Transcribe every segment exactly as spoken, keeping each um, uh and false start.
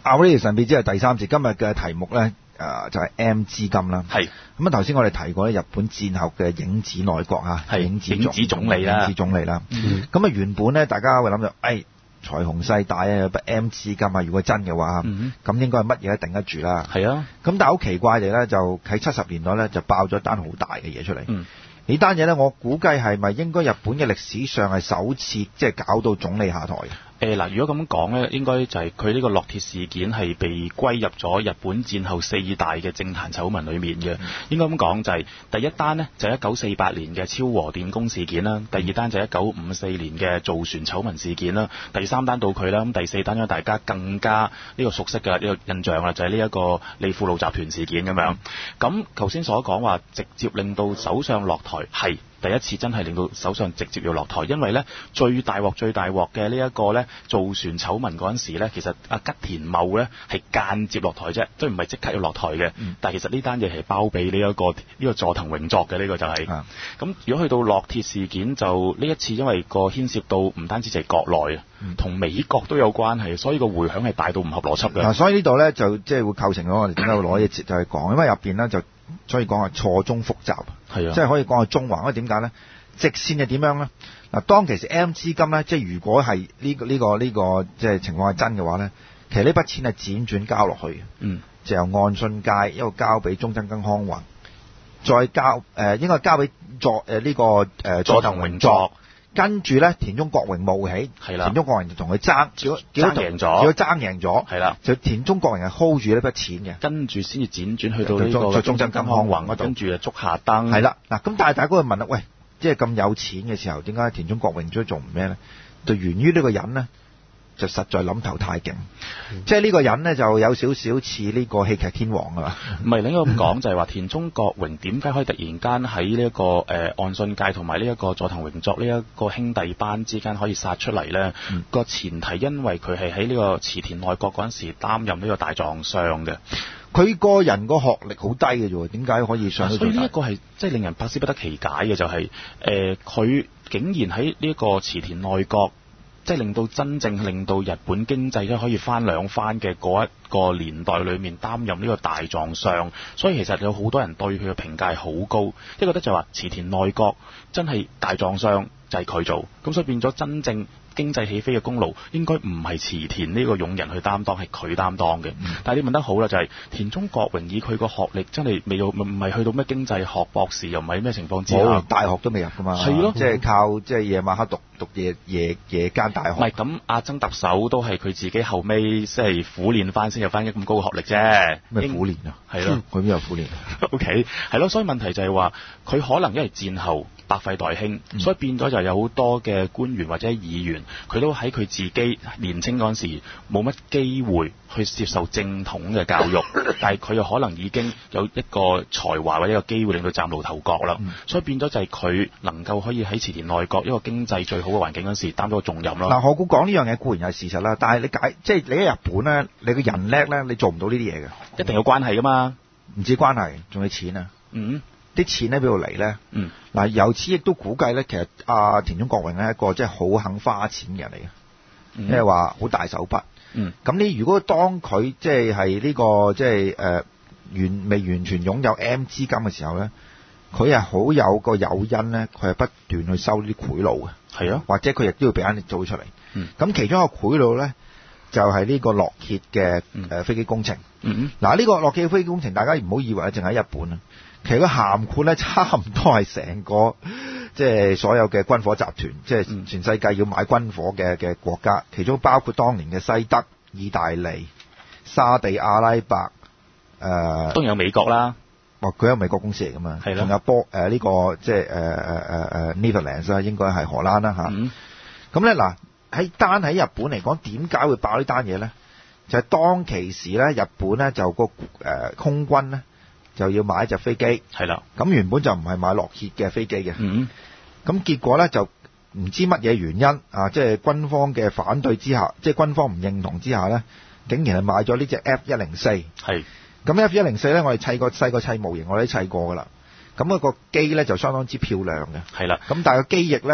阿威神秘之夜第三節，今日嘅題目咧，誒、呃、就係、是、M 資金啦。 係咁啊，頭先我哋提過咧，日本戰後嘅影子內閣啊， 係影子影子總理啦， 影子總理啦。咁啊、嗯，原本咧，大家會諗到，誒財雄勢大啊，有筆 M 資金啊，如果真嘅話，咁、嗯、應該係乜嘢都頂得住啦。 係啊， 咁但係好奇怪地咧，就喺七十年代咧，就爆咗一單好大嘅嘢出嚟。 嗯呢單嘢咧，我估計係咪應該日本嘅歷史上係首次即係搞到總理下台嘅？ 誒嗱，如果咁講咧，應該就係佢呢個落鐵事件係被歸入咗日本戰後四大嘅政壇醜聞裡面嘅。嗯、應該咁講就係、是、第一單呢，就係一九四八年嘅昭和電工事件啦，第二單就係一九五四年嘅造船醜聞事件啦，第三單到佢啦，咁第四單因為大家更加呢個熟悉嘅呢個印象啦，就係呢一個利富路集團事件咁樣。咁頭先所講話直接令到首相落台係。第一次真係令到首相直接要落台，因為呢最大鑊最大鑊嘅呢一個呢造船醜聞嗰陣時呢，其實阿吉田茂呢係間接落台啫，都唔係即刻要落台嘅。嗯、但係其實呢單嘢係包庇呢一個呢、呢個佐藤榮作嘅呢、呢個就係、是。咁、嗯、如果去到落鐵事件，就呢一次因為個牽涉到唔單止就係國內啊，同、嗯、美國都有關係，所以個迴響係大到唔合邏輯嘅。 嗱、嗯，所以呢度呢，就即係會構成咗我哋點解會攞一節就係講，因為入邊呢，就所以講係錯綜複雜。係啊，即係可以講係中環，因為點解咧？直線係點樣咧？嗱，當其時 M 資金咧，即係如果係呢、呢個呢、呢個呢、呢個即係情況係真嘅話咧，其實呢筆錢係輾轉交落去嘅，嗯，就由岸信介一路交俾中曾根康弘，再交誒、呃、應該交俾作誒呢個誒佐藤榮作。跟住咧，田中角榮冒起，係啦，田中角榮就同佢爭，結果爭贏咗，結果爭贏咗，係啦，就田中角榮係 hold 住呢筆錢嘅，跟住先至輾轉去到呢個中曾根康弘嗰度，跟住就捉下燈，係啦，嗱，咁但係大家會問啦，喂，即係咁有錢嘅時候，點解田中角榮都做唔咩咧？就源於呢個人咧，就實在諗頭太勁，嗯、即係呢個人咧就有少少似呢個戲劇天王啊嘛。唔係，應該咁講就係話田中角榮點解可以突然間喺呢一個誒岸信介同埋呢一個佐藤榮作呢一個兄弟班之間可以殺出嚟咧？個、嗯、前提因為佢係喺呢個池田內閣嗰陣時擔任呢個大藏相嘅。佢個人個學歷好低嘅啫，點解可以上到？所以呢一個係即係令人百思不得其解嘅，就係誒佢竟然喺呢一個池田內閣。即係令到真正令到日本經濟咧可以翻兩番嘅嗰一個年代裏面擔任呢個大藏相，所以其實有好多人對佢嘅評價係好高，一覺得就話池田內閣真係大藏相就係佢做，咁所以變咗真正經濟起飛嘅功勞應該唔係池田呢個勇人去擔當，係佢擔當嘅。嗯、但係你問得好啦，就係、是、田中角榮以佢個學歷真係未有唔係去到咩經濟學博士，又唔係咩情況之下，大學都未入噶嘛，係咯，即係靠即係夜晚黑讀讀夜夜夜間大學。唔係咁，阿曾特首都係佢自己後尾即係苦練翻先有翻咁高嘅學歷啫。咩苦練啊？係咯，佢邊有苦練？O K， 係咯，所以問題就係話佢可能因為戰後百廢待興，嗯、所以變咗就有好多嘅官員或者議員。佢都喺佢自己年青嗰陣時冇乜機會去接受正統嘅教育，但係佢又可能已經有一個才華或者一個機會令佢嶄露頭角啦，嗯、所以變咗就係佢能夠可以喺池田內閣一個經濟最好嘅環境嗰陣時擔到個重任咯。嗱，我估講呢樣嘢固然係事實啦，但係你解即係你喺日本咧，你個人叻咧，你做唔到呢啲嘢嘅，一定有關係噶嘛，唔止關係，仲有錢啊。嗯。啲錢喺邊度嚟咧？嗯，嗱，由此亦都估計咧，其實阿、啊、田中角榮係一個即係好肯花錢嘅人嚟嘅，即係話好大手筆。嗯，咁你如果當佢即係係呢個即係誒完未完全擁有 M 資金嘅時候咧，佢係好有個誘因咧，佢係不斷去收呢啲賄賂嘅。係啊，或者佢亦都要俾人做出嚟。嗯，咁其中一個賄賂咧，就係、是、呢個落鐵嘅誒飛機工程。嗯，嗱呢、這個落鐵嘅飛機工程，大家唔好以為淨喺日本啊。其實佢涵括咧，差唔多係成個即係所有嘅軍火集團，即係全世界要買軍火嘅嘅國家，其中包括當年嘅西德、意大利、沙地阿拉伯，誒、呃，當然有美國啦。哦，佢有美國公司嚟噶嘛？係啦，仲有波誒呢個即係誒誒誒誒 Netherlands 啦，應該係荷蘭啦嚇。咁咧嗱，喺單喺日本嚟講，點解會爆呢單嘢咧？就係、是、當其時咧，日本咧就個誒、呃、空軍咧。就要買一隻飛機，係啦。咁原本就唔係買落鐵嘅飛機嘅，嗯。咁結果咧就唔知乜嘢原因啊，即係軍方嘅反對之下，即係軍方唔認同之下咧，竟然係買咗呢隻 F 一零四。係。咁 F 一零四咧，我哋砌過細個砌模型，我哋都砌過噶啦。咁、那、嗰個機咧就相當之漂亮嘅，係啦。咁但係個機翼咧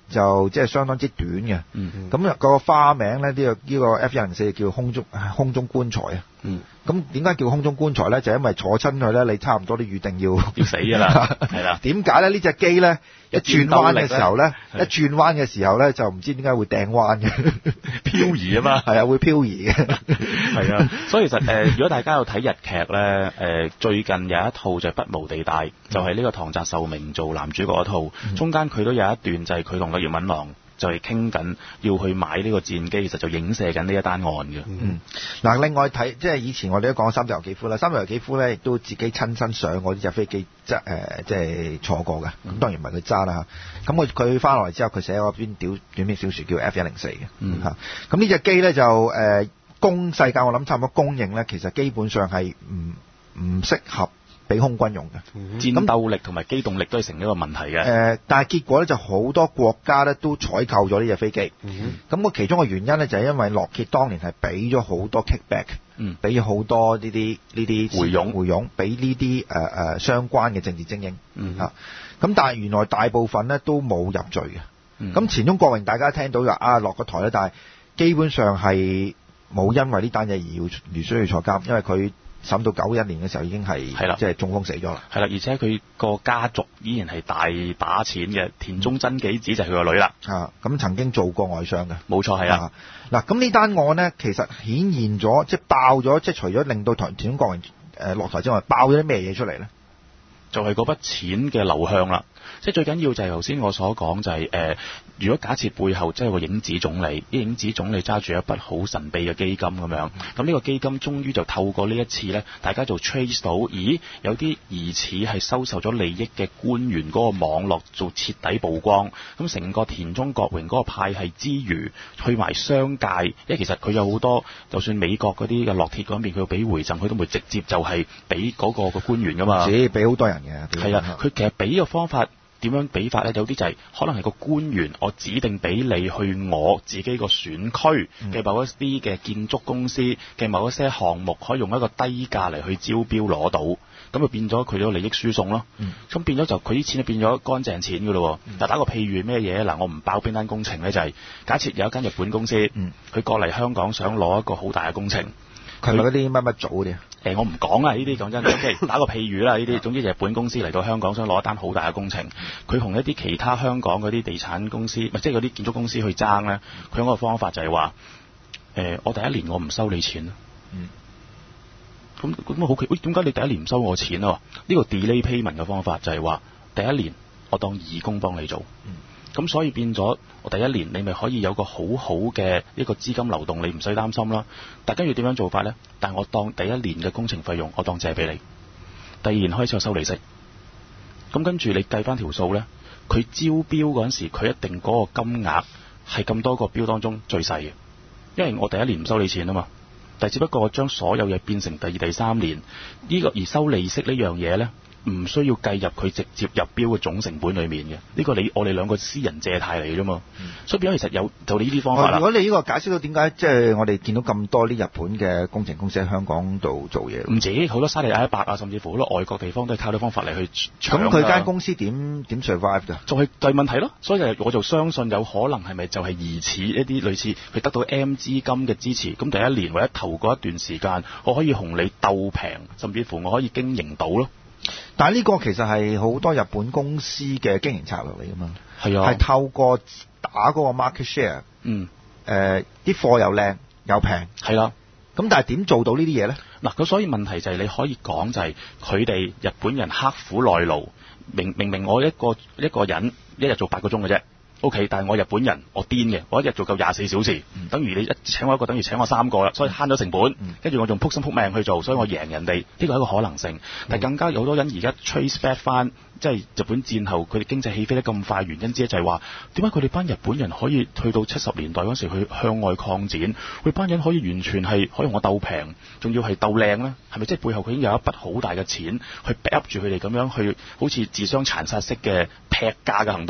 就即係相當之短嘅。 嗯。 咁個花名咧，呢、這個呢、這個 F 一零四叫空中空中棺材啊。 嗯。 咁點解叫空中棺材咧？就因為坐親佢咧，你差唔多都預定要要死㗎啦。係啦。 點解咧？呢隻機咧一轉彎嘅時候咧，一轉彎嘅時候咧就唔知點解會掟彎嘅， 漂移啊嘛。 係啊，會漂移嘅。 係啊，所以其實誒、呃，如果大家有睇日劇咧，誒、呃、最近有一套就係《不毛地帶》，就係、是、呢個唐澤壽明做男主角嗰套，嗯、中間佢都有一段就係佢同個葉問郎就係傾緊要去買呢個戰機，其實就影射緊呢一單案嘅。 嗯，嗱、嗯，另外睇即係以前我哋都講三島由紀夫啦，三島由紀夫咧亦都自己親身上過呢隻飛機，即係誒即係坐過嘅。咁、嗯、當然唔係佢揸啦嚇。咁佢佢翻落嚟之後，佢寫咗篇短短篇小説叫 F 一零四嘅。嗯嚇。咁呢隻機咧就誒公、呃、世界我諗差唔多公認咧，其實基本上係唔唔適合俾空軍用嘅、嗯，戰鬥力同埋機動力都係成一個問題嘅。誒、呃，但係結果咧就好多國家咧都採購咗呢隻飛機。咁、嗯、個其中嘅原因咧就係、是、因為洛歇當年係俾咗好多 kickback，俾咗好多呢啲呢啲回傭回傭俾呢啲誒誒相關嘅政治精英。嚇、嗯，咁、啊、但係原來大部分咧都冇入罪嘅。咁、嗯、前中國榮大家聽到就啊落個台咧，但係基本上係冇因為呢單嘢而要而需要坐監，因為佢審到九一年嘅時候已經係即係中風死咗啦。係啦，而且佢個家族依然係大把錢嘅，田中真紀子就係佢個女啦。啊，咁曾經做過外相嘅，冇錯係啊。嗱，咁呢單案呢，其實顯現咗，即係爆咗，即係除咗令到田中國榮誒落台之外，爆咗啲咩嘢出嚟呢？就係嗰筆錢嘅流向啦。即係最緊要就係頭先我所講就係、是、誒、呃，如果假設背後即係個影子總理，啲影子總理揸住一筆好神秘嘅基金咁樣，咁呢個基金終於就透過呢一次呢，大家就 trace 到，咦，有啲疑似係收受咗利益嘅官員嗰個網絡做徹底曝光，咁成個田中角榮嗰個派系之餘，去埋商界，因為其實佢有好多，就算美國嗰啲嘅落鐵嗰邊，佢要俾回贈，佢都唔會直接就係俾嗰個個官員噶嘛，只俾好多人嘅，係啊，佢其實俾嘅方法。點樣俾法呢？有啲就係、是、可能係個官員，我指定俾你去我自己個選區嘅某一啲嘅建築公司嘅某一些項目，可以用一個低價嚟去招標攞到，咁就變咗佢個利益輸送咯。咁、嗯、變咗就佢啲錢就變咗乾淨錢噶咯。嗱、嗯，打個譬如咩嘢嗱，我唔爆邊單工程呢，就係、是、假設有一間日本公司，佢、嗯、過嚟香港想攞一個好大嘅工程，佢咪嗰啲乜乜組嗰啲？誒，我唔講啊！呢啲講真，即係打個譬如啦，呢啲總之就係本公司嚟到香港想攞一單好大嘅工程，佢同一啲其他香港嗰啲地產公司，即係嗰啲建築公司去爭咧，佢嗰個方法就係話，誒、呃，我第一年我唔收你錢。嗯。咁咁好奇，喂，點解你第一年唔收我錢啊？呢、呢個 delay payment 嘅方法就係話，第一年我當義工幫你做。嗯。咁所以變咗，我第一年你咪可以有個好好嘅一個資金流動，你唔使擔心啦。大家要點樣做法呢？但係我當第一年嘅工程費用，我當借俾你。第二年開始我收利息。咁跟住你計翻條數呢，佢招標嗰陣時，佢一定嗰個金額係咁多個標當中最細嘅，因為我第一年唔收你錢啊嘛。但係只不過我將所有嘢變成第二、第三年呢個而收利息呢樣嘢呢，唔需要計入佢直接入標嘅總成本裏面嘅，呢、這個你我哋兩個私人借貸嚟啫嘛，所以變咗其實有就你呢啲方法啦。如果你呢個解釋到點解即係我哋見到咁多啲日本嘅工程公司喺香港度做嘢，唔止好多沙地阿拉伯啊，甚至乎好多外國地方都係靠呢方法嚟去搶。咁佢間公司點點 survive 㗎？就係、是、就係問題咯，所以我就相信有可能係咪就係疑似一啲類似佢得到 M 資金嘅支持，咁第一年或者頭嗰一段時間，我可以同你鬥平，甚至乎我可以經營到咯。但係呢個其實係好多日本公司嘅經營策略嚟噶嘛，係啊，係透過打嗰個 market share，嗯，誒啲貨又靚又平，係啦，咁但係點做到呢啲嘢咧？嗱，咁所以問題就係你可以講就係佢哋日本人刻苦耐勞，明明明我一個一個人一日做八個鐘嘅啫。O、okay, K， 但係我日本人，我癲嘅，我一日做夠廿四小時，嗯、等於你一請我一個，等於請我三個啦，所以慳咗成本。跟、嗯、住我仲撲心撲命去做，所以我贏人哋，呢個係一個可能性。但係更加有好多人而家 trace back 翻，即係日本戰後佢哋經濟起飛得咁快，原因之一就係話點解佢哋班日本人可以去到七十年代嗰時去向外擴展，佢班人可以完全係可以同我鬥平，仲要係鬥靚呢？係咪即係背後佢已經有一筆好大嘅錢去 back up 住佢哋咁樣去好似自相殘殺式嘅劈價嘅行動呢？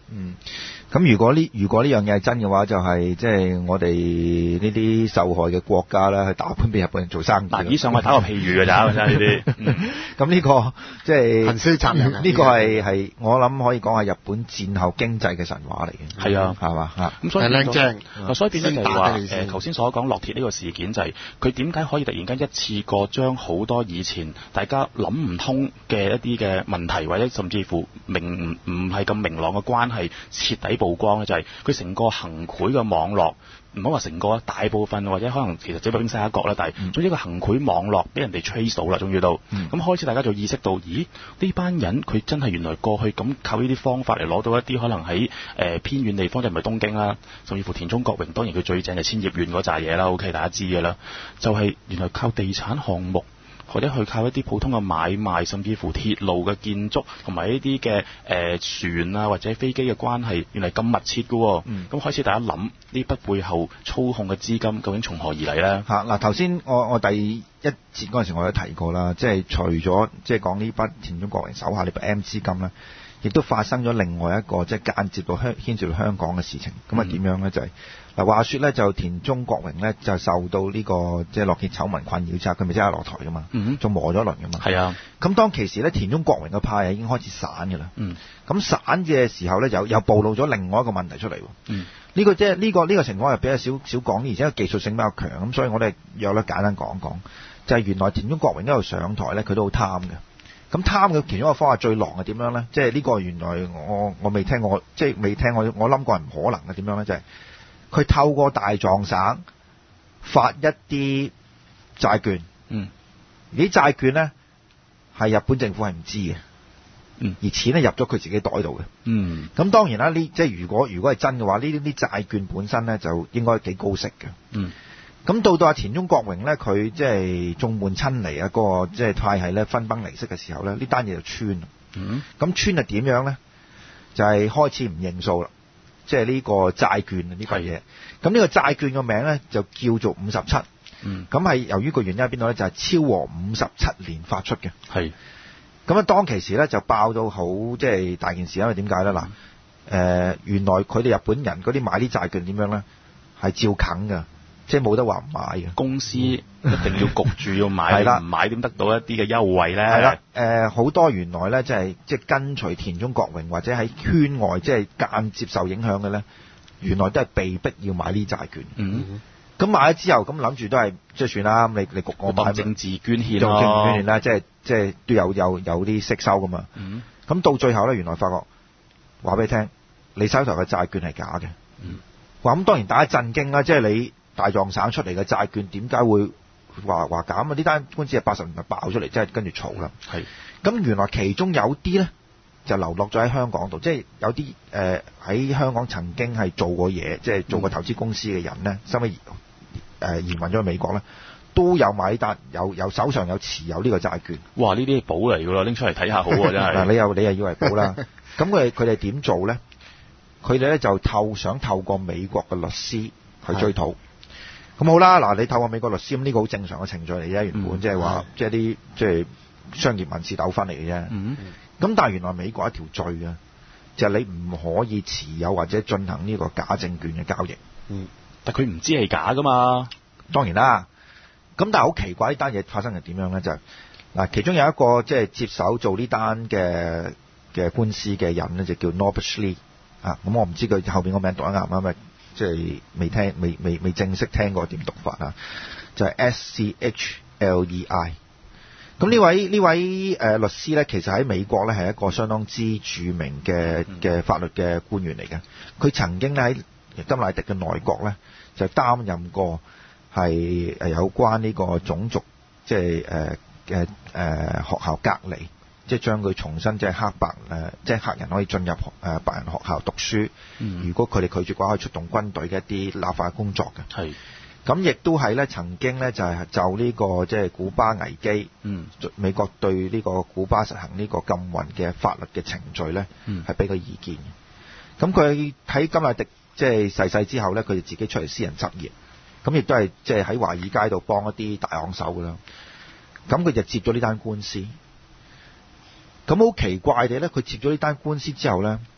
嗯，咁如果呢如果呢樣嘢係真嘅話，就係即係我哋呢啲受害嘅國家啦，去打盤俾日本人做生意。 嗱，以上我打個譬喻嘅咋，真係呢啲。 咁呢個即係行屍殘忍呢個係係我諗可以講係日本戰後經濟嘅神話嚟嘅。 係啊， 係嘛嚇。 咁所以靚正， 所以變咗就係話誒頭先所講落鐵呢個事件就係佢點解可以突然間一次過將好多以前大家諗唔通嘅一啲嘅問題，或者甚至乎明唔唔係咁明朗嘅關係徹底曝光咧，就係佢成個行賄嘅網絡，唔好話成個大部分，或者可能其實只不過冰山一角啦，但係總之個行賄網絡俾人哋 trace 到啦，終於到咁、嗯、開始大家就意識到，咦呢班人佢真係原來過去咁靠呢啲方法嚟攞到一啲可能喺誒、呃、偏遠地方，就唔係東京啦，甚至乎田中角榮當然佢最正係千葉縣嗰扎嘢啦 ，OK 大家知嘅啦，就係、是、原來靠地產項目。或者去靠一啲普通嘅買賣，甚至乎鐵路嘅建築，同埋呢啲嘅誒船啊或者飛機嘅關係，原來咁密切嘅、哦。咁、嗯、開始大家諗呢筆背後操控嘅資金究竟從何而嚟咧？ 嚇嗱，頭先我我第一節嗰陣時我都提過啦，即係除咗即係講呢筆田中角榮手下呢筆 M 資金咧，亦都發生咗另外一個即係間接到香牽涉到香港嘅事情。咁啊點樣咧？就係、是。嗱，話說咧，就田中角榮咧就受到呢、這個即係落鐵醜聞困擾之後，佢咪即刻落台噶嘛，仲、嗯、磨咗一輪噶嘛。係啊，咁當其時咧，田中角榮嘅派已經開始散㗎啦。嗯，咁散嘅時候咧，又又暴露咗另外一個問題出嚟。嗯，呢、這個即係呢個呢、這個情況又比較少少講，而且個技術性比較強，咁所以我哋約咧簡單講一講，就係、是、原來田中角榮一路上台咧，佢都好貪嘅。咁貪嘅其中一個方法最狼係點樣咧？即係呢個原來我我未聽過，即係未聽過我諗過係唔可能嘅點樣咧？就係、是。佢透過大藏省發一啲債券，嗯，啲債券咧係日本政府係唔知嘅，嗯，而錢咧入咗佢自己袋度嘅，嗯，咁當然啦，呢即係如果如果係真嘅話，呢啲啲債券本身咧就應該幾高息嘅，嗯，咁到到阿田中角榮咧，佢即係眾叛親離啊，嗰個即係派系咧分崩離析嘅時候咧，呢單嘢就穿，嗯，咁穿係點樣咧？就係、是、開始唔認數啦。即係呢個債券呢個嘢，咁呢個債券個名咧就叫做五十七，咁係由於個原因喺邊度咧？就係、是、昭和五十七年發出嘅，係咁啊！當其時咧就爆到好即係大件事，因為點解咧？嗱、呃，誒原來佢哋日本人嗰啲買啲債券點樣咧？係照啃㗎。即係冇得話唔買嘅，公司一定要焗住要買，唔買點得到一啲嘅優惠咧？係啦，誒好、呃、多原來咧，即係即係跟隨田中角榮或者喺圈外即係間接受影響嘅咧，原來都係被逼要買呢債券。嗯，咁買咗之後，咁諗住都係即係算啦。咁你你焗我買政治捐獻咯，政治捐獻啦，即係即係都有有有啲息收噶嘛。嗯，咁到最後咧，原來發覺話俾你聽，你手頭嘅債券係假嘅。嗯，話咁當然大家震驚啦，即係你。大藏省出嚟嘅債券點解會話話減啊？呢單官司係八十年代爆出嚟，即係跟住嘈啦。係咁，原來其中有啲咧就流落咗喺香港度，即係有啲誒喺香港曾經係做過嘢，即係做過投資公司嘅人咧，收尾誒移民咗去美國咧，都有買單，有有手上有持有呢個債券。哇！呢啲係寶嚟㗎咯，拎出嚟睇下好啊，真係。嗱，你又你又以為寶啦？咁佢哋佢哋點做咧？佢哋咧就透想透過美國嘅律師去追討。咁好啦，嗱，你透過美國律師，咁呢個好正常嘅程序嚟啫，原本即係話即係啲即係商業民事糾紛嚟嘅啫。咁、嗯、但係原來美國一條罪啊，就係、是、你唔可以持有或者進行呢個假證券嘅交易。嗯，但佢唔知係假噶嘛。當然啦。咁但係好奇怪，呢單嘢發生係點樣咧？就係、是、嗱，其中有一個即係接手做呢單嘅嘅官司嘅人咧，就叫 Norbert Schlie 啊。咁我唔知佢後邊個名讀得啱唔啱咪？即係未聽未未未正式聽過點讀法啊，就係、是、S C H L E I。咁呢位呢位誒、呃、律師咧，其實喺美國咧係一個相當之著名嘅嘅法律嘅官員嚟嘅。佢曾經咧喺甘迺迪嘅內閣咧就擔任過係誒有關呢個種族即係誒嘅誒學校隔離。即係將佢重新即係黑白誒、呃，即係黑人可以進入誒、呃、白人學校讀書。嗯、如果佢哋拒絕嘅話，可以出動軍隊嘅一啲立法工作嘅。係。咁亦都係咧，曾經咧就係、是、就呢、這個即係古巴危機。嗯。美國對呢個古巴實行呢個禁運嘅法律嘅程序咧，係俾個意見嘅。咁佢喺甘迺迪即係逝世之後咧，佢哋自己出嚟私人執業。咁亦都係即係喺華爾街度幫一啲大行手㗎啦。咁佢就接咗呢單官司。咁好奇怪地咧，佢接咗呢單官司之後咧，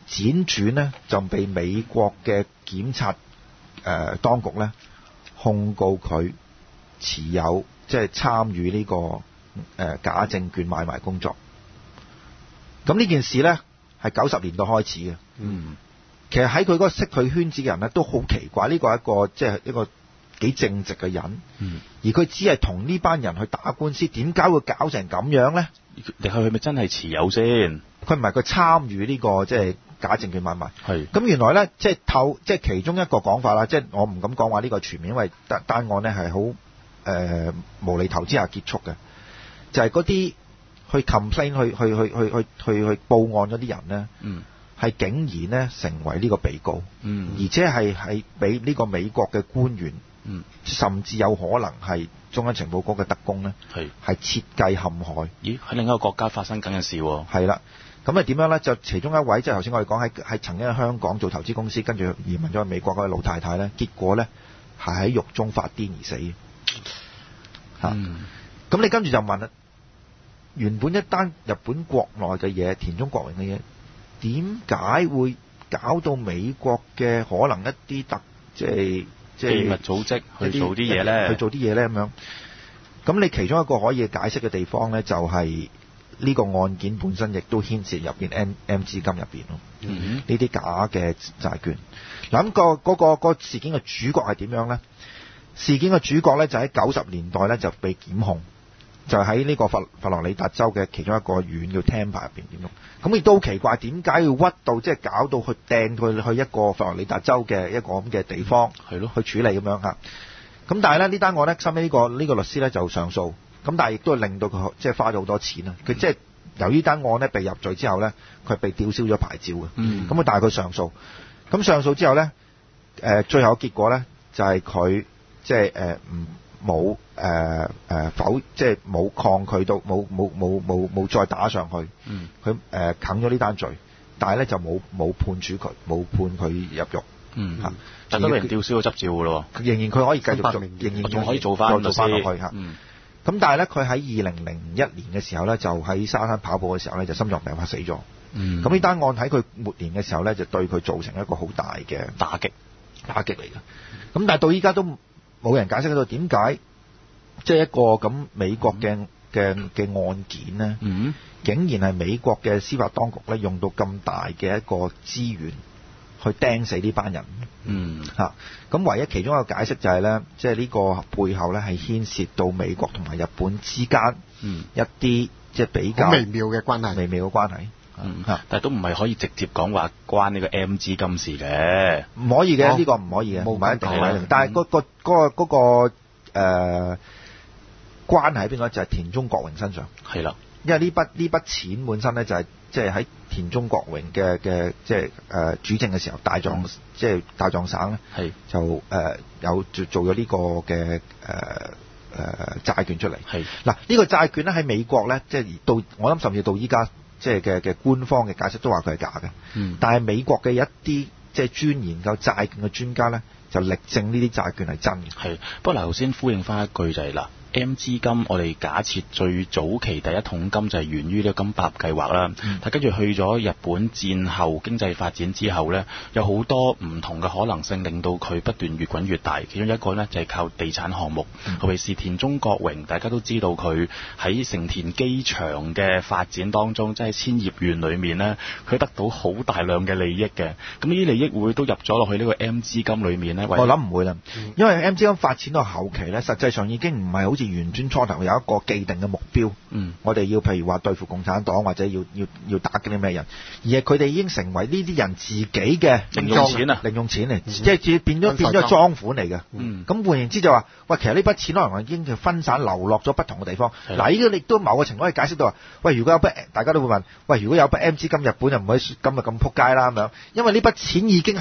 輾轉呢就被美國嘅檢察誒、呃、當局咧控告佢持有即係參與呢個誒、呃、假證券買賣工作。咁呢件事咧係九十年代開始嘅。 嗯， 其實喺佢嗰個識佢圈子嘅人咧都好奇怪，呢、這個係一個即係、就是、一個幾正直嘅人。 嗯， 而佢只係同呢班人去打官司，點解會搞成咁樣咧？ 你係咪真係持有先？ 佢唔係佢參與呢個即係假證券買賣。 係。 咁原來咧，即係透即係其中一個講法啦，即係我唔敢講話呢個全面，因為單單案咧係好誒無厘頭之下結束嘅，就係嗰啲去 complain 去去去去去去去報案嗰啲人咧， 嗯， 係竟然咧成為呢個被告， 嗯， 而且係係俾呢個美國嘅官員， 嗯， 甚至有可能係中央情報局嘅特工咧， 係係設計陷害。 咦？喺另一個國家發生緊嘅事喎。 係啦，咁啊點樣咧？就其中一位即係頭先我哋講喺係曾經喺香港做投資公司，跟住移民咗去美國嗰位老太太咧，結果咧係喺獄中發癲而死嘅。嚇、嗯！咁你跟住就問啦，原本一單日本國內嘅嘢，田中角榮嘅嘢，點解會搞到美國嘅可能一啲特即係即係秘密組織去做啲嘢咧？ 去做啲嘢咧咁樣。咁你其中一個可以解釋嘅地方咧，就係呢個案件本身亦都牽涉入邊 M M 資金入邊咯。 嗯， 呢啲假嘅債券。嗱咁個嗰個嗰個事件嘅主角係點樣咧？事件嘅主角咧就喺九十年代咧就被檢控，就喺呢個佛佛羅里達州嘅其中一個縣叫 Tampa 入邊點樣。咁亦都好奇怪，點解要屈到即係搞到去掟佢去一個佛羅里達州嘅一個咁嘅地方，係咯、嗯，去處理咁樣嚇。咁但係咧呢單案咧，收尾呢個呢、呢個律師咧就上訴，咁但係亦都係令到佢即係花咗好多錢啊！佢即係由於單案咧被入罪之後咧，佢係被吊銷咗牌照嘅。嗯。咁啊，但係佢上訴，咁上訴之後咧，誒、呃、最後嘅結果咧就係佢即係誒唔冇誒誒否即係冇抗拒到冇冇冇冇冇再打上去。嗯。佢誒啃咗呢單罪，但係咧就冇冇判處佢冇判佢入獄。嗯。嚇、嗯！ 但都俾人吊銷咗執照㗎咯， 仍然佢可以繼續做，仍然仲可以做翻做翻落去嚇。嗯。咁但係咧，佢喺二零零一年嘅時候咧，就喺沙灘跑步嘅時候咧，就心臟病發死咗。嗯。咁呢單案喺佢末年嘅時候咧，就對佢造成一個好大嘅打擊， 打擊嚟嘅。咁但係到依家都冇人解釋到點解，即係一個咁美國嘅嘅嘅案件咧，嗯，竟然係美國嘅司法當局咧用到咁大嘅一個資源去釘死呢班人。嗯，嚇，咁唯一其中一個解釋就係咧，即係呢個背後咧係牽涉到美國同埋日本之間，嗯，一啲即係比較微妙嘅關係， 微妙嘅關係， 嗯，但係都唔係可以直接講話關呢個 M 資金事嘅， 唔可以嘅，呢個唔可以嘅，冇唔一定嘅，但係嗰個嗰個嗰個誒關係喺邊個就係田中角榮身上，係啦，因為呢筆呢筆錢本身咧就係即係喺田中角榮嘅嘅即係誒主政嘅時候，大藏即係大藏省咧，係就誒、呃、有做做咗呢個嘅誒誒債券出嚟。係嗱呢個債券咧喺美國咧，即係到我諗甚至到依家即係嘅嘅官方嘅解釋都話佢係假嘅。嗯，但係美國嘅一啲即係專研究債券嘅專家咧，就力證呢啲債券係真嘅。係，不過嗱頭先呼應翻一句就係、是、嗱。M 資金，我哋假設最早期第一桶金就係源於呢個金百合計劃啦。嗯、但跟住去咗日本戰後經濟發展之後呢，有好多唔同嘅可能性，令到佢不斷越滾越大。其中一個呢，就係、是、靠地產項目，尤其是田中角榮，大家都知道佢喺成田機場嘅發展當中，即係千葉縣裏面呢，佢得到好大量嘅利益嘅。咁呢啲利益會都入咗落去呢個 M 資金裏面呢？我諗唔會啦，因為 M 資金發展到後期呢，實際上已經唔係好似原專初頭有一個既定嘅目標，嗯，我哋要譬如話對付共產黨或者要要要打擊啲咩人，而係佢哋已經成為呢啲人自己嘅零用錢啊，零用錢嚟，嗯、即係變咗變咗贓款嚟嘅。嗯，咁換言之就話，喂，其實呢筆錢可能已經分散流落咗不同嘅地方。嗱，呢個亦都某個程度可以解釋到話，喂，如果有筆大家都會問，喂，如果有筆 M 資金，日本就唔可以今日咁撲街啦咁樣，因為呢筆錢已經係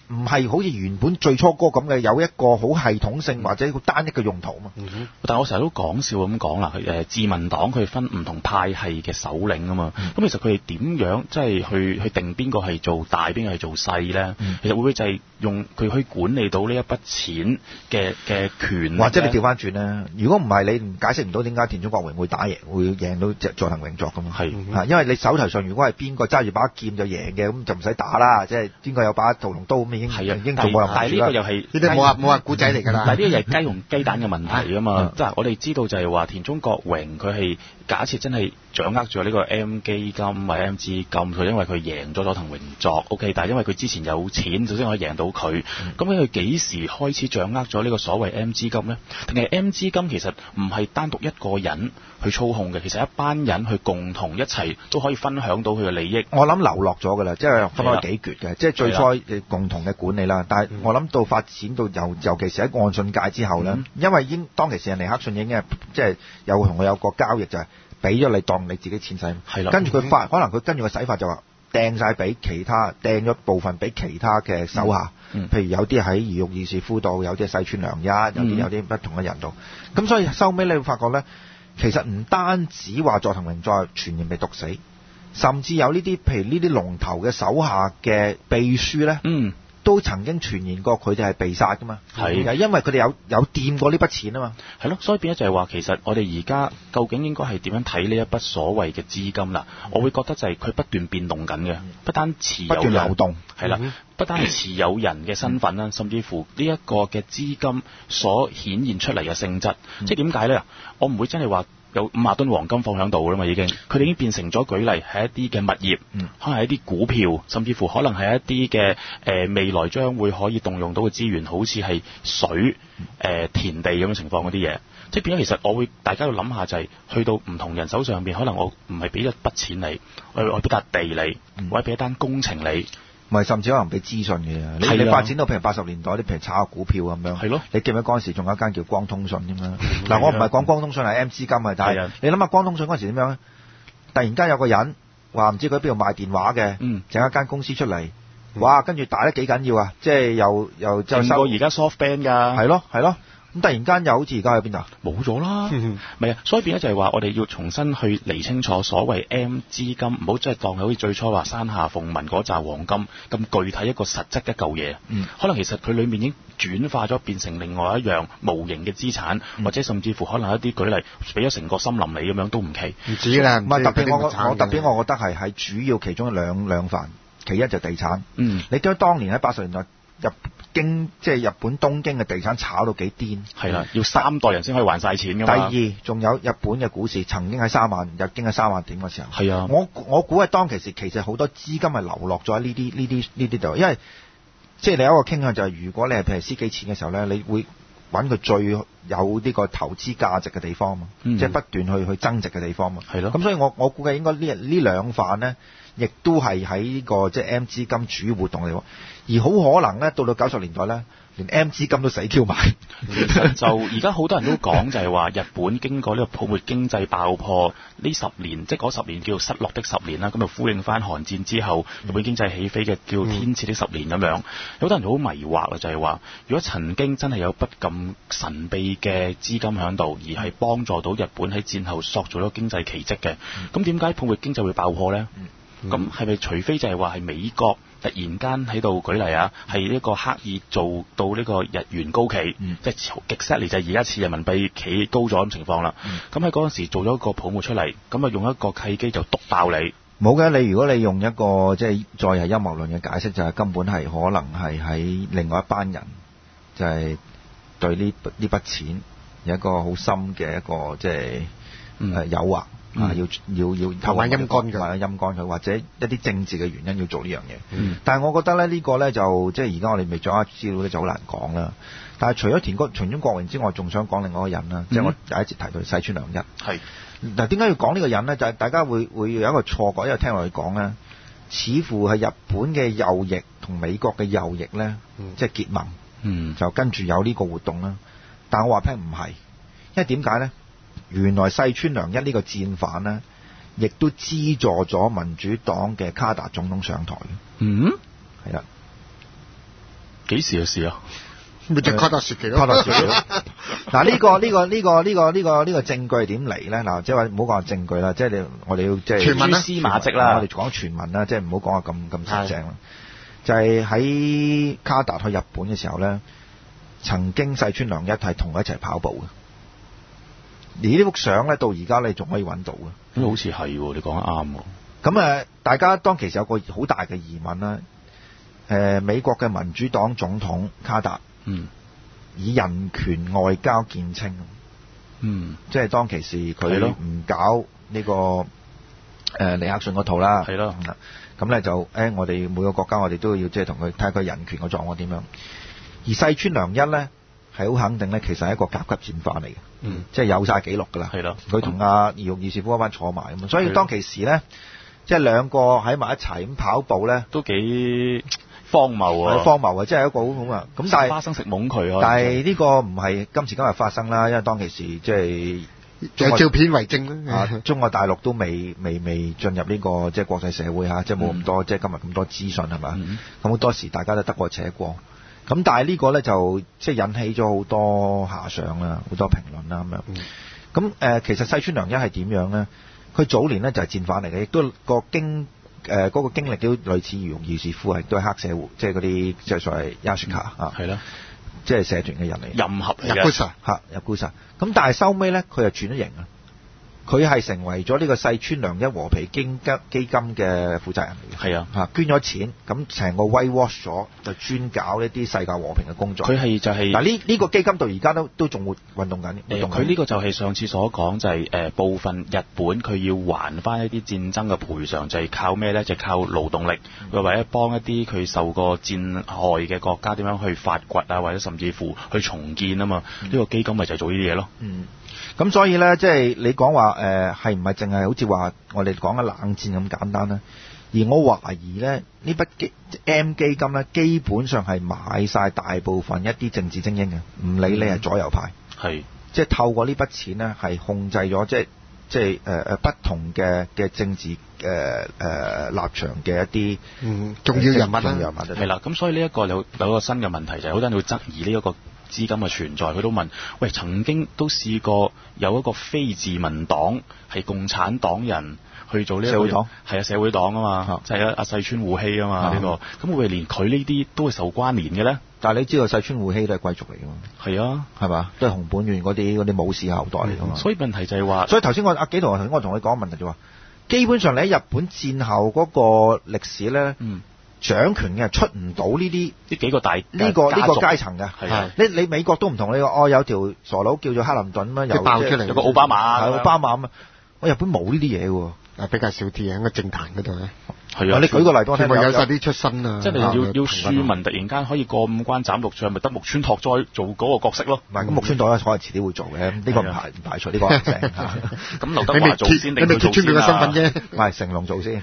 唔係好似原本最初嗰個咁嘅有一個好系統性或者好單一嘅用途啊嘛。 嗯、但係我成日都講笑咁講啦，誒自民黨佢分唔同派系嘅首領啊嘛，咁、嗯、其實佢哋點樣即係去去定邊個係做大，邊個係做細咧？嗯、其實會唔會就係用佢可以管理到呢一筆錢嘅嘅權？ 或者你調翻轉咧，如果唔係你解釋唔到點解田中角榮會打贏，會贏到隻佐藤榮作噶嘛？係、嗯、因為你手頭上如果係邊個揸住把劍就贏嘅，咁就唔使打啦，即係邊個有把屠龍刀咁已經係啊，已經做冇人。但係呢個又係呢啲冇話冇話古仔嚟㗎啦。但係呢個又係雞同雞蛋嘅問題啊嘛。即係我哋知道就係話田中角榮佢係假設真係掌握咗呢個 M 基金或者 M 資金，佢因為佢贏咗佐藤榮作 ，OK， 但係因為佢之前有錢，首先可以贏到佢。咁佢幾時開始掌握咗呢個所謂 M 資金呢？定係 M 資金其實唔係單獨一個人去操控嘅，其實一班人去共同一齊都可以分享到佢嘅利益。我諗流落咗㗎啦，即係分開幾橛嘅，即係最初共同嘅管理啦。但係我諗到發展到尤尤其是喺岸信介之後呢，嗯、因為已經當其時人尼克遜已經係即係有同佢有個交易就係俾咗你當你自己錢使，係啦。跟住佢發，可能佢跟住個使法就話掟晒俾其他，掟咗部分俾其他嘅手下。嗯、譬如有啲喺兒育議事輔導，有啲係細川良一，有啲有啲不同嘅人度。咁、嗯、所以收尾你會發覺咧，其實唔單止話佐藤榮作全然被毒死，甚至有呢啲譬如呢啲龍頭嘅手下嘅秘書咧。嗯。都曾經傳言過佢哋係被殺噶嘛，係因為佢哋有有掂過呢筆錢啊嘛，係咯，所以變咗就係話其實我哋而家究竟應該係點樣睇呢一筆所謂嘅資金啦？嗯、我會覺得就係佢不斷變動緊嘅，嗯、不單持有人不斷流動係啦，嗯、不單係持有人嘅身份啦，嗯、甚至乎呢一個嘅資金所顯現出嚟嘅性質，嗯、即係點解咧？我唔會真係話。有五萬噸黃金放喺度啦嘛，已經，佢哋已經變成咗舉例係一啲嘅物業，嗯、可能係一啲股票，甚至乎可能係一啲嘅誒未來將會可以動用到嘅資源，好似係水、誒、呃、田地咁嘅情況嗰啲嘢，即係變咗其實我會大家要諗下就係、是、去到唔同人手上邊，可能我唔係俾一筆錢你，我我俾笪地你，嗯、或者俾一單工程你。唔係，甚至可能俾資訊嘅。你你發展到譬如八十年代，你譬如炒下股票咁樣。係咯。你記唔記得嗰陣時仲有一間叫光通訊添啦？嗱，我唔係講光通訊係 M 資金啊，但係你諗下光通訊嗰陣時點樣咧？突然間有個人話唔知佢喺邊度賣電話嘅，嗯，整一間公司出嚟，哇！跟住大得幾緊要啊！即係又又就收過而家 SoftBank 㗎。係咯，係咯。咁突然間又好似而家喺邊度？冇咗啦，咪啊！所以變咗就係話，我哋要重新去釐清楚所謂 M 資金，唔好真係當係好似最初話山下鳳文嗰紮黃金咁具體一個實質一嚿嘢。嗯，可能其實佢裡面已經轉化咗變成另外一樣無形嘅資產，嗯、或者甚至乎可能一啲舉例俾咗成個森林你咁樣都唔奇。唔止啦，唔係特別我我特別我覺得係係主要其中兩兩範，其一就地產。嗯，你睇當年喺八十年代入京即係日本東京嘅地產炒到幾癲，係啦，要三代人先可以還晒錢㗎嘛。第二，仲有日本嘅股市曾經喺三萬，日經喺三萬點嘅時候，係啊，我我估係當其時其實好多資金係流落咗喺呢啲呢啲呢啲度，因為即係你有一個傾向就係、是、如果你係譬如私己錢嘅時候咧，你會揾佢最有呢個投資價值嘅地方嘛，嗯、即係不斷去去增值嘅地方嘛，係咯。咁所以我我估計應該呢呢兩範呢，亦都係喺呢個即係 M 資金主要活動嚟。而好可能咧，到到九十年代咧，連 M 資金都死 Q 埋。其實就而家好多人都講就係話，日本經過呢個泡沫經濟爆破呢十年，即係嗰十年叫做失落的十年啦，咁就呼應翻韓戰之後日本經濟起飛嘅叫天賜的十年咁樣。有好多人好迷惑啊，就係話，如果曾經真係有筆咁神秘嘅資金喺度，而係幫助到日本喺戰後塑造咗經濟奇蹟嘅，咁點解泡沫經濟會爆破咧？咁係咪除非就係話係美國突然間喺度舉例啊，係呢個刻意做到呢個日元高企，嗯、即係極犀利就係而家似人民幣企高咗咁情況啦。咁喺嗰陣時做咗一個泡沫出嚟，咁啊用一個契機就篤爆你。冇嘅，你如果你用一個即係再係陰謀論嘅解釋，就係根本係可能係喺另外一班人，就係對呢呢筆錢有一個好深嘅一個即係誒誘惑。啊！要要要投玩陰乾嘅，玩陰乾佢，或者一啲政治嘅原因要做呢樣嘢。嗯、但係我覺得咧，呢、呢個咧就即係而家我哋未掌握資料咧，就好難講啦。但係除咗田國田中角榮之外，仲想講另外一個人啦，嗯、即係我第一節提到細川良一。係嗱，點解要講呢個人咧？就係、是、大家會會有一個錯覺，因為聽落去講咧，似乎係日本嘅右翼同美國嘅右翼咧，嗯、即係結盟，嗯、就跟住有呢個活動啦。但我話聽唔係，因為點解咧？原來細川良一呢個戰犯呢，亦都資助咗民主黨嘅卡達總統上台嘅。嗯，係啦。 幾時嘅事啊？ 咪就卡達時期咯。 卡達時期。嗱呢個呢個呢個呢個呢個呢個證據係點嚟咧？嗱，即係話唔好講證據啦，即係你我哋要即係傳聞啦， 蛛絲馬跡啦。 我哋講傳聞啦，即係唔好講話咁咁實正啦。就係喺卡達去日本嘅時候咧，曾經細川良一係同佢一齊跑步嘅。而呢幅相咧，到而家你仲可以揾到嘅。 咁、嗯、好似係喎，你講得啱喎。 咁誒，大家當其時有個好大嘅疑問啦。誒，美國嘅民主黨總統卡達， 嗯， 以人權外交見稱， 嗯， 即係當其時佢唔搞呢、這個誒尼克遜嗰套啦， 係咯， 咁咧就誒，我哋每個國家我哋都要即係同佢睇下佢人權嘅狀況點樣。而細川良一咧係好肯定咧，其實係一個甲級戰犯嚟嘅， 嗯， 即係有晒記錄㗎啦，係咯，佢同阿二木義士夫嗰班坐埋咁，所以當其時咧，即係兩個喺埋一齊咁跑步咧， 都幾荒謬啊！ 荒謬啊！即係一個好好啊！咁但係花生食懵佢啊！ 但係呢個唔係今時今日發生啦，因為當其時即係有照片為證啊，中國大陸都未未未進入呢、這個即係國際社會嚇，即係冇咁多、嗯、即係今日咁多資訊係嘛？咁好、嗯、多時大家都得過且過。咁但係呢個咧就即係引起咗好多遐想啦，好多評論啦咁樣。咁誒、呃，其實細川良一係點樣咧？佢早年咧就係戰犯嚟嘅，亦都個經。誒嗰、呃那個經歷都類似如義士夫係都係黑社會，即係嗰啲即係所謂 Yashuka 啊，係啦，即係社團嘅人嚟， 任合嚟嘅， 入 Yakuza 嚇入 Yakuza。咁但係收尾咧，佢又轉咗型啊！佢係成為咗呢個細川良一和平基金基金嘅負責人嚟嘅，係啊嚇捐咗錢，咁成個 whitewash 咗，就專搞呢啲世界和平嘅工作。 佢係就係嗱呢呢個基金到而家都都仲會運動緊。誒， 佢呢個就係上次所講就係、是、誒、呃、部分日本佢要還翻一啲戰爭嘅賠償，就係、是、靠咩咧？就係、靠勞動力，又、嗯、或者幫一啲佢受過戰害嘅國家點樣去發掘啊，或者甚至乎去重建啊嘛。呢、嗯、個基金咪就係做呢啲嘢咯。嗯。 咁所以咧，即係你講話誒係唔係淨係好似話我哋講嘅冷戰咁簡單咧？而我懷疑咧，呢筆基 M 基金咧，基本上係買晒大部分一啲政治精英嘅，唔理你係左右派，係、嗯、即係透過呢筆錢咧，係控制咗即係即係誒誒不同嘅嘅政治誒誒、呃、立場嘅一啲嗯重要人物啦， 係啦。咁所以呢一個有有一個新嘅問題就係好多人會質疑呢一個資金嘅存在，佢都問：喂，曾經都試過有一個非自民黨係共產黨人去做呢、這個社會黨，係啊社會黨啊嘛，啊就係阿阿細川護熙啊嘛呢、啊這個，咁會唔會連佢呢啲都係受關聯嘅咧？ 但係你知道細川護熙都係貴族嚟㗎嘛？係啊，係嘛？都係熊本縣嗰啲嗰啲武士後代嚟㗎嘛。所以問題就係話，所以頭先我阿紀陶頭先我同你講個問題就話、是，基本上你喺日本戰後嗰個歷史咧。嗯掌權嘅出唔到呢啲呢幾個大呢、 呢個呢、呢個階層嘅，係啊！你你美國都唔同你個，哦有條傻佬叫做克林頓咁樣，又爆出嚟， 有個奧巴馬，係奧巴馬咁啊！我日本冇呢啲嘢喎， 啊比較少啲喺個政壇嗰度咧。 係啊，你舉個例多聽， 有晒啲出身啊！ 即係你要要庶民突然間可以過五關斬六將，咪得木村拓哉做嗰個角色咯。唔係咁木村拓哉可能遲啲會做嘅，呢、呢個唔排唔排除呢個可能性。咁劉德華做先定佢做先啊？唔係成龍做先。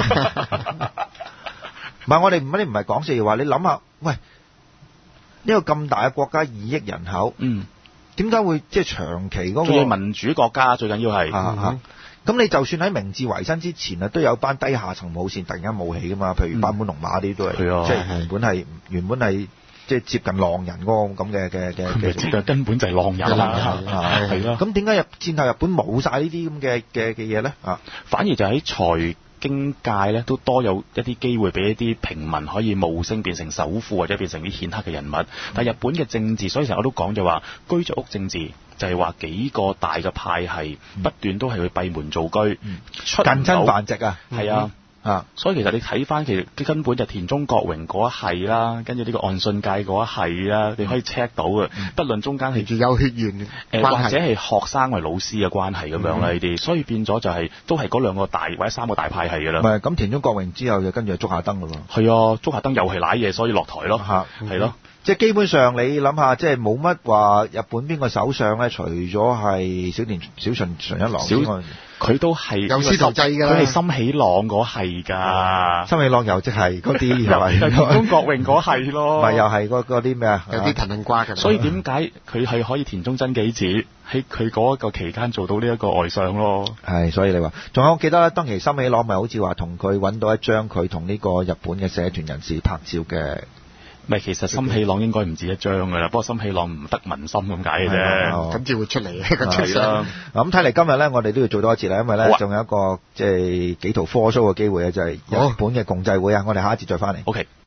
唔係我哋唔係你唔係講笑話，你諗下，喂，呢個咁大嘅國家二億人口，嗯，點解會即係長期嗰、嗰個民主國家最緊要係，咁、 嗯嗯、你就算喺明治維新之前啊，都有班低下層武士突然間冒起噶嘛，譬如坂本龍馬啲都係，嗯、即係原本係原本係即係接近浪人嗰個咁嘅嘅嘅嘅， 根本就係浪人啦， 係咯。咁點解入戰後日本冇晒呢啲咁嘅嘅嘅嘢咧？啊， 反而就喺財經界咧都多有一啲機會俾一啲平民可以冒升變成首富或者變成啲顯赫嘅人物，嗯、但係日本嘅政治，所以成日我都講就話居酒屋政治就係話幾個大嘅派系不斷都係去閉門造車，嗯、出近親繁殖啊， 係啊。啊，所以其實你睇翻，其實根本就田中角榮嗰一系啦，跟住呢個岸信介嗰一系啦，你可以 check 到嘅，嗯、不論中間係有血緣誒， 或者係學生為老師嘅關係咁樣啦，呢啲、嗯，所以變咗就係、是、都係嗰兩個大或者三個大派系嘅啦。 唔係，咁田中角榮之後就跟住竹下登㗎喎。 係啊，竹下登又係瀨嘢，所以落台咯。嚇、嗯，係咯。 即係基本上你諗下，即係冇乜話日本邊個首相咧，除咗係小田小純純一郎之外， 佢都係有司徒制㗎啦。 佢係森喜朗嗰係㗎。 森喜朗又即係嗰啲係咪？ 田中角榮嗰係咯。 唔係又係嗰啲咩啊？ 有啲藤藤瓜㗎。 所以點解佢係可以田中真紀子喺佢嗰個期間做到呢一個外相咯？ 係，所以你話，仲有我記得當期森喜朗咪好似話同佢揾到一張佢同呢個日本嘅社團人士拍照嘅。 唔係，其實森喜朗應該唔止一張噶啦，不過森喜朗唔得民心咁解嘅啫。 咁至會出嚟嘅個出係啦。 咁睇嚟今日咧，我哋都要做多一節啦，因為咧仲、啊、有一個即係幾圖科 show 嘅機會咧，就係、是、日本嘅共濟會啊！我哋下一節再翻嚟。 OK。